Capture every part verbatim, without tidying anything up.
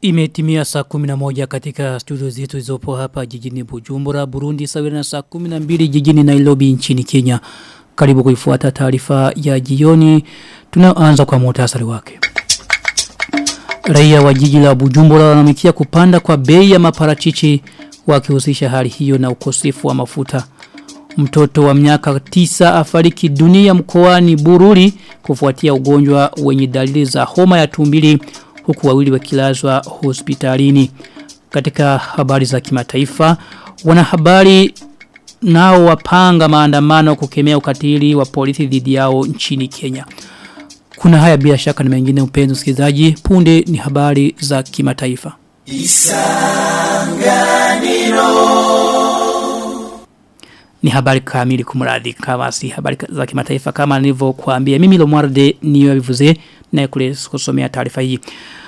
Imetimia saa kumi na moja katika studio zetu zizopo hapa jijini Bujumbura, Burundi, sawa na saa kumi na mbili jijini Nairobi nchini Kenya. Karibu kuifuata taarifa ya jioni. Tunaanza kwa muhtasari wake. Raia wa jiji la Bujumbura wanamikia kupanda kwa bei ya maparachichi wakihusisha hali hiyo na ukosefu wa mafuta. Mtoto wa miaka tisa afariki dunia mkoani Bururi kufuatia ugonjwa wenye dalili za homa ya tumbili, huku wawili wakilazwa hospitalini. Katika habari za kimataifa, wanahabari nao wapanga maandamano kukemea ukatili wa polisi dhidi yao nchini Kenya. Kuna haya bila shaka na mengine upenzi msikilizaji, punde ni habari za kimataifa. Isanganiro. Ni habari kamili kumradhi kama si habari za kimataifa kama nilivyokuambia. Mimi Lomwarde niwabivuze na kule kusomea taarifa hii.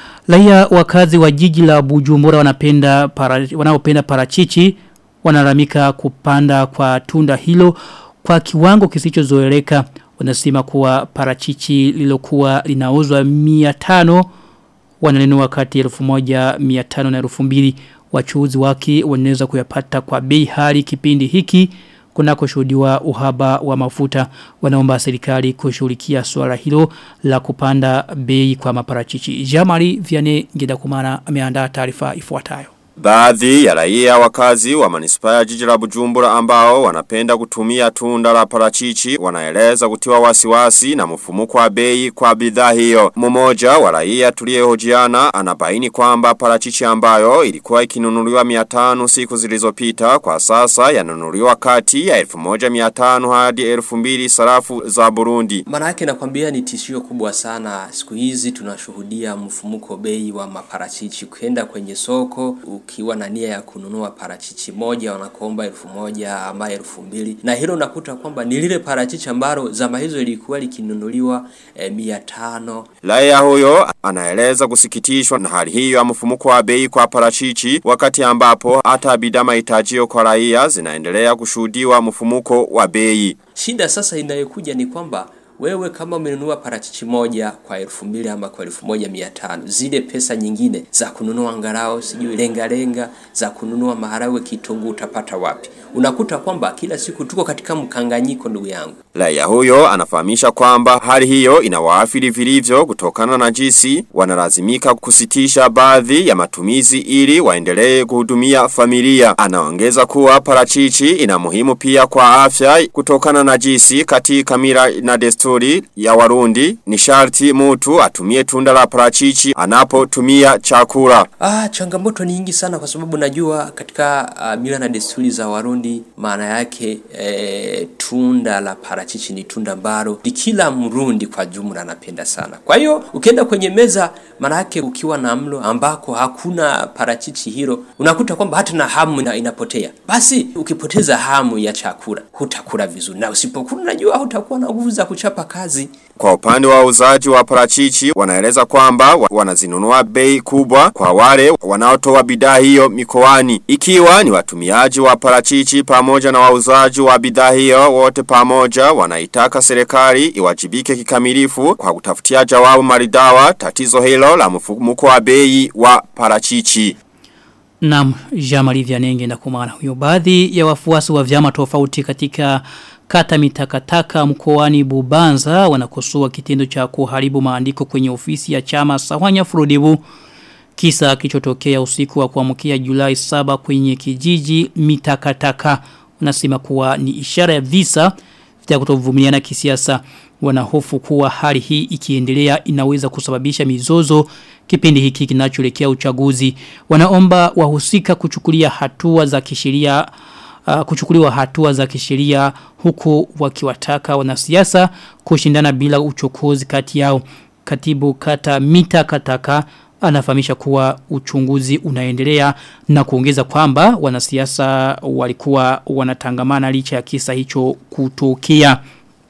Raia wakazi wa jiji la Bujumbura wanapenda para, wanaopenda parachichi wanalamika kupanda kwa tunda hilo kwa kiwango kisichozoeleka. Wanasema kuwa parachichi lilokuwa linauzwa mia tano wananunua kati elfu moja mia tano na elfu mbili. Wachuuzi wake wanaweza kuyapata kwa bei hali kipindi hiki kunako shuhudiwa uhaba wa mafuta. Wanaomba serikali kushughulikia swala hilo la kupanda bei kwa maparachichi. Jamari Vianney Ngendakumana ameandaa taarifa ifuatayo. Baadhi ya raia wakazi wa manispaa ya jiji la Bujumbura ambao wanapenda kutumia tunda la parachichi wanaeleza kutiwa wasiwasi na mfumuko wa bei kwa bidhaa hiyo. Mmoja wa raia tuliyehojiana anabaini kwamba parachichi ambayo ilikuwa ikinunuliwa mia tano siku zilizopita kwa sasa yanunuliwa kati ya elfu moja mia tano hadi elfu mbili sarafu za Burundi. Maana yake nakwambia ni tishio kubwa sana. Siku hizi tunashuhudia mfumuko bei wa maparachichi. Kwenda kwenye soko ukiwa na nia ya kununua parachichi moja wanakuomba elfu moja ama elfu mbili, na hilo unakuta kwamba ni lile parachichi ambalo zama hizo ilikuwa likinunuliwa e, mia tano. Raia huyo anaeleza kusikitishwa na hali hiyo ya mfumuko wa bei kwa parachichi wakati ambapo hata bidhaa mahitajio kwa raia zinaendelea kushuhudiwa mfumuko wa bei. Shida sasa inayokuja ni kwamba wewe kama umenunua parachichi moja kwa elfu mbili ama kwa elfu moja mia tano, zile pesa nyingine za kununua angalau sijui lenga lenga za kununua maharagwe kitunguu utapata wapi? Unakuta kwamba kila siku tuko katika mkanganyiko ndugu yangu. Raia huyo anafahamisha kwamba hali hiyo inawaathiri vilivyo kutokana na jinsi wanalazimika kusitisha baadhi ya matumizi ili waendelee kuhudumia familia. Anaongeza kuwa parachichi ina muhimu pia kwa afya kutokana na jinsi katika mila na desturi ya Warundi ni sharti mtu atumie tunda la parachichi anapotumia chakula. Ah, changamoto ni nyingi sana kwa sababu najua katika uh, mila na desturi za Warundi maana yake e, tunda la parachichi ni tunda ambalo kila Mrundi kwa jumla anapenda sana. Kwa hiyo ukienda kwenye meza maana yake ukiwa na mlo ambako hakuna parachichi hilo unakuta kwamba hata na hamu ina, inapotea. Basi ukipoteza hamu ya chakula hutakula vizuri, na usipokula najua hutakuwa na nguvu za kuchapa kazi. Kwa upande wa uzaji wa parachichi wanaeleza kwamba wanazinunua bei kubwa kwa wale wanaotoa bidhaa hiyo mikoani. Ikiwa ni watumiaji wa parachichi pamoja na wauzaji wa bidhaa hiyo wote pamoja wanaitaka serikali iwajibike kikamilifu kwa kutafutia jawabu maridhawa tatizo hilo la mfumuko wa bei wa parachichi. Naam, Jamali Vianney Ngendakumana huyo. Baadhi ya wafuasi wa vyama tofauti katika kata Mitakataka mkoani Bubanza wanakosoa kitendo cha kuharibu maandiko kwenye ofisi ya chama Sahwanya Frodebu. Kisa kilichotokea usiku wa kuamkia Julai saba kwenye kijiji Mitakataka. Wanasema kuwa ni ishara ya visa vya kutovumiliana kisiasa. Wanahofu kuwa hali hii ikiendelea inaweza kusababisha mizozo kipindi hiki kinachoelekea uchaguzi. Wanaomba wahusika kuchukulia hatua za kisheria Uh, kuchukuliwa hatua za kisheria huku wakiwataka wanasiasa kushindana bila uchokozi kati yao. Katibu kata Mitakataka anafahamisha kuwa uchunguzi unaendelea na kuongeza kwamba wanasiasa walikuwa wanatangamana licha ya kisa hicho kutokea.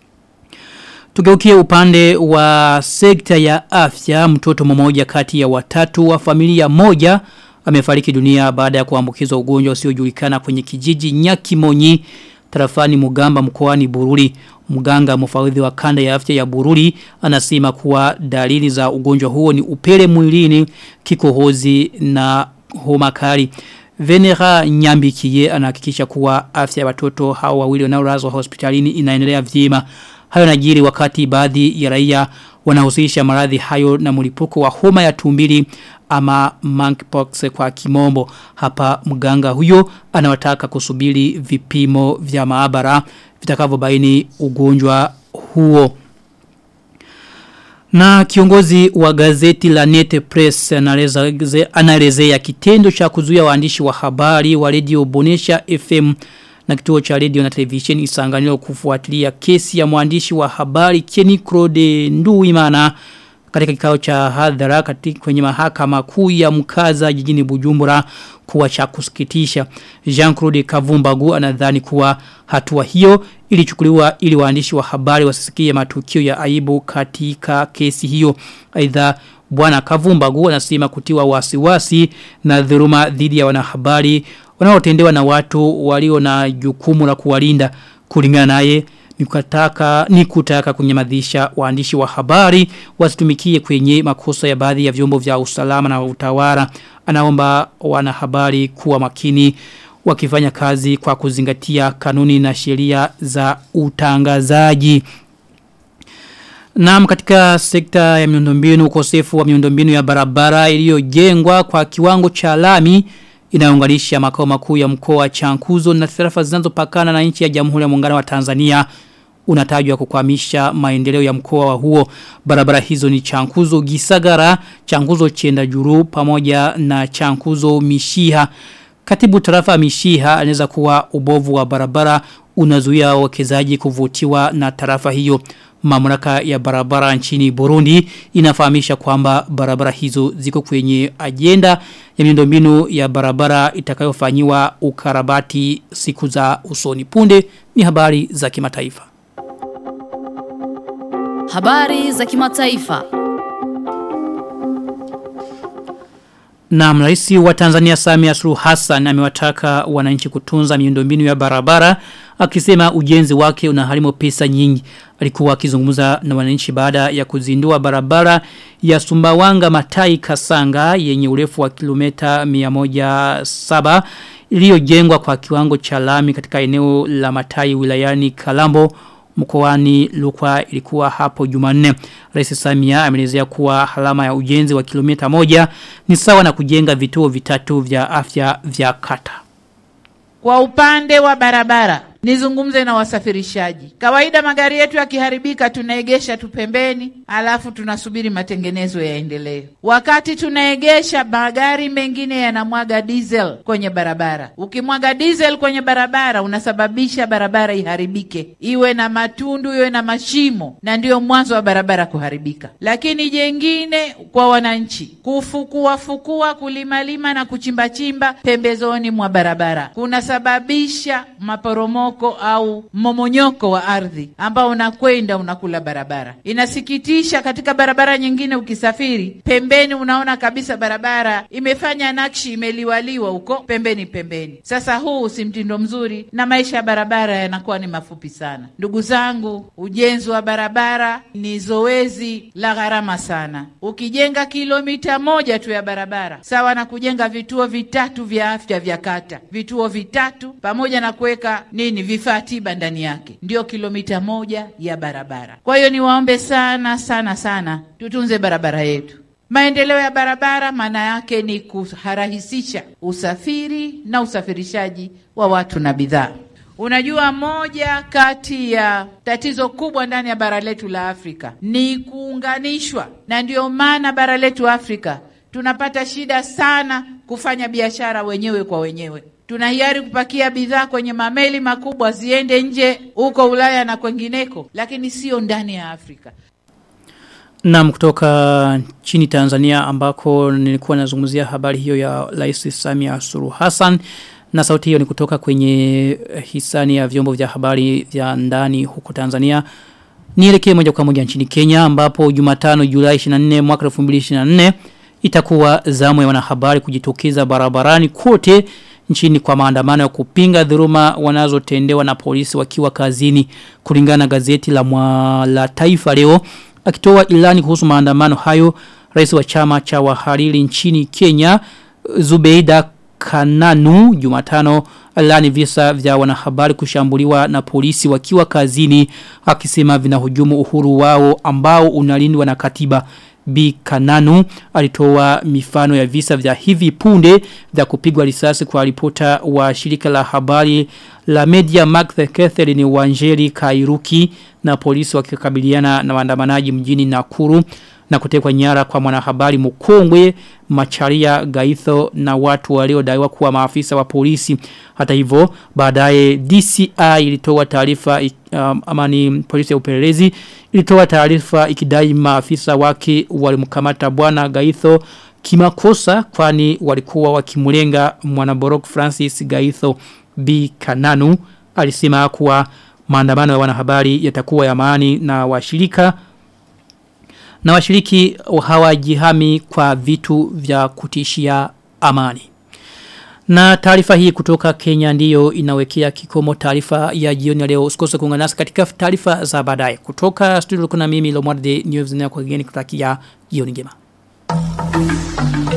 Tugeukie upande wa sekta ya afya. Mtoto mmoja kati ya watatu wa familia moja amefariki dunia baada ya kuambukizwa ugonjwa usiojulikana kwenye kijiji Nyakimonyi tarafani Mugamba mkoani Bururi. Mganga mfawidhi wa kanda ya afya ya Bururi anasema kuwa dalili za ugonjwa huo ni upele mwilini, kikohozi na homa kali. Venera Nyambikiye anahakikisha kuwa afya ya watoto hao wawili wanaolazwa hospitalini inaendelea vyema. Hayo yanajiri wakati baadhi ya raia wanahusisha maradhi hayo na mlipuko wa homa ya tumbili ama monkeypox kwa kimombo. Hapa mganga huyo anawataka kusubiri vipimo vya maabara vitakavyobaini ugonjwa huo. Na kiongozi wa gazeti la Nete Press anaelezea kitendo cha kuzuia waandishi wa habari wa Radio Bonesha F M na kituo cha radio na television Isanganiro kufuatilia kesi ya mwandishi wa habari Kenny Claude Nduwimana katika kikao cha hadhara katika kwenye mahakama kuu ya mkaza jijini Bujumbura kuwa cha kusikitisha. Jean-Claude Kavumbagu anadhani kuwa hatua hiyo ilichukuliwa ili waandishi wa habari wasisikie matukio ya aibu katika kesi hiyo. Aidha Bwana Kavumbagu anasema kutiwa wasiwasi na dhuluma dhidi ya wanahabari wanaotendewa na watu walio na jukumu la kuwalinda. Kulingana naye ni kutaka ni kutaka kunyamadhisha waandishi wa habari wasitumikie kwenye makosa ya baadhi ya vyombo vya usalama na utawala. Anaomba wanahabari kuwa makini wakifanya kazi kwa kuzingatia kanuni na sheria za utangazaji. Naam, katika sekta ya miundombinu, ukosefu wa miundombinu ya barabara iliyojengwa kwa kiwango cha lami inaunganisha makao makuu ya mkoa wa Chankuzo na tarafa zinazopakana na nchi ya Jamhuri ya Muungano wa Tanzania unatajwa kukwamisha maendeleo ya mkoa wa huo. Barabara hizo ni Chankuzo Gisagara, Chankuzo Chendajuru pamoja na Chankuzo Mishiha. Katibu tarafa Mishiha anaweza kuwa ubovu wa barabara unazuia wawekezaji kuvutiwa na tarafa hiyo. Mamlaka ya barabara nchini Burundi inafahamisha kwamba barabara hizo ziko kwenye agenda ya miundombinu ya barabara itakayofanywa ukarabati siku za usoni. Punde ni habari za kimataifa. Habari za kimataifa. Na rais wa Tanzania Samia Suluhu Hassan amewataka wananchi kutunza miundombinu ya barabara akisema ujenzi wake unaharimu pesa nyingi. Alikuwa akizungumza na wananchi baada ya kuzindua barabara ya Sumbawanga Matai Kasanga yenye urefu wa kilomita mia moja na saba iliyojengwa kwa kiwango cha lami katika eneo la Matai wilayani Kalambo mkoani Rukwa. Ilikuwa hapo Jumanne. Rais Samia ameelezea kuwa halama ya ujenzi wa kilomita moja ni sawa na kujenga vituo vitatu vya afya vya kata. Kwa upande wa barabara, nizungumze na wasafirishaji. Kawaida magari yetu yakiharibika tunaegesha tu pembeni, alafu tunasubiri matengenezo yaendelee. Wakati tunaegesha, magari mengine yanamwaga diesel kwenye barabara. Ukimwaga diesel kwenye barabara unasababisha barabara iharibike, iwe na matundu, iwe na mashimo, na ndio mwanzo wa barabara kuharibika. Lakini jengine kwa wananchi, kufukua fukua, kulima lima na kuchimba chimba pembezoni mwa barabara kunasababisha maporomoko au momonyoko wa ardhi ambao unakwenda unakula barabara. Inasikitisha, katika barabara nyingine ukisafiri pembeni unaona kabisa barabara imefanya nakshi, imeliwaliwa huko pembeni pembeni. Sasa huu si mtindo mzuri na maisha ya barabara yanakuwa ni mafupi sana. Ndugu zangu, ujenzi wa barabara ni zoezi la gharama sana. Ukijenga kilomita moja tu ya barabara sawa na kujenga vituo vitatu vya afya vya kata. Vituo vitatu pamoja na kuweka nini vifaa tiba ndani yake, ndio kilomita moja ya barabara. Kwa hiyo niwaombe sana sana sana tutunze barabara yetu. Maendeleo ya barabara maana yake ni kurahisisha usafiri na usafirishaji wa watu na bidhaa. Unajua, moja kati ya tatizo kubwa ndani ya bara letu la Afrika ni kuunganishwa, na ndio maana bara letu Afrika tunapata shida sana kufanya biashara wenyewe kwa wenyewe. Tunahiari kupakia bidhaa kwenye mameli makubwa ziende nje huko Ulaya na kwengineko, lakini sio ndani ya Afrika. Na kutoka chini Tanzania ambako nilikuwa nazungumzia habari hiyo ya Rais Samia Suluhu Hassan, na sauti hiyo ni kutoka kwenye hisani ya vyombo vya habari vya ndani huko Tanzania. Nielekee moja kwa moja nchini Kenya ambapo Jumatano Julai ishirini na nne mwaka elfu mbili ishirini na nne itakuwa zamu ya wanahabari kujitokeza barabarani kote nchini kwa maandamano ya kupinga dhuluma wanazotendewa na polisi wakiwa kazini. Kulingana na gazeti la mwa la Taifa Leo, akitoa ilani kuhusu maandamano hayo, rais wa chama cha wahariri nchini Kenya Zubeida Kananu Jumatano alani visa vya wanahabari kushambuliwa na polisi wakiwa kazini, akisema vinahujumu uhuru wao ambao unalindwa na katiba. Bi Kananu alitoa mifano ya visa vya hivi punde vya kupigwa risasi kwa ripota wa shirika la habari la Media Mark Catherine Wanjeri Kairuki na polisi wakikabiliana na waandamanaji mjini Nakuru, na kutekwa nyara kwa mwanahabari mkongwe Macharia Gaitho na watu waliodaiwa kuwa maafisa wa polisi. Hata hivyo baadaye D C I ilitoa taarifa um, ama ni polisi ya upelelezi ilitoa taarifa ikidai maafisa wake walimkamata bwana Gaitho kimakosa, kwani walikuwa wakimlenga mwanaborok Francis Gaitho. Bi Kananu alisema kuwa maandamano ya wanahabari yatakuwa ya maana na washirika na washiriki hawajihami kwa vitu vya kutishia amani. Na taarifa hii kutoka Kenya ndiyo inawekea kikomo taarifa ya jioni leo. Usikose kuungana nasi katika taarifa za baadaye. Kutoka studio kuna mimi Lomwarde News na kwa geni kutakia jioni njema.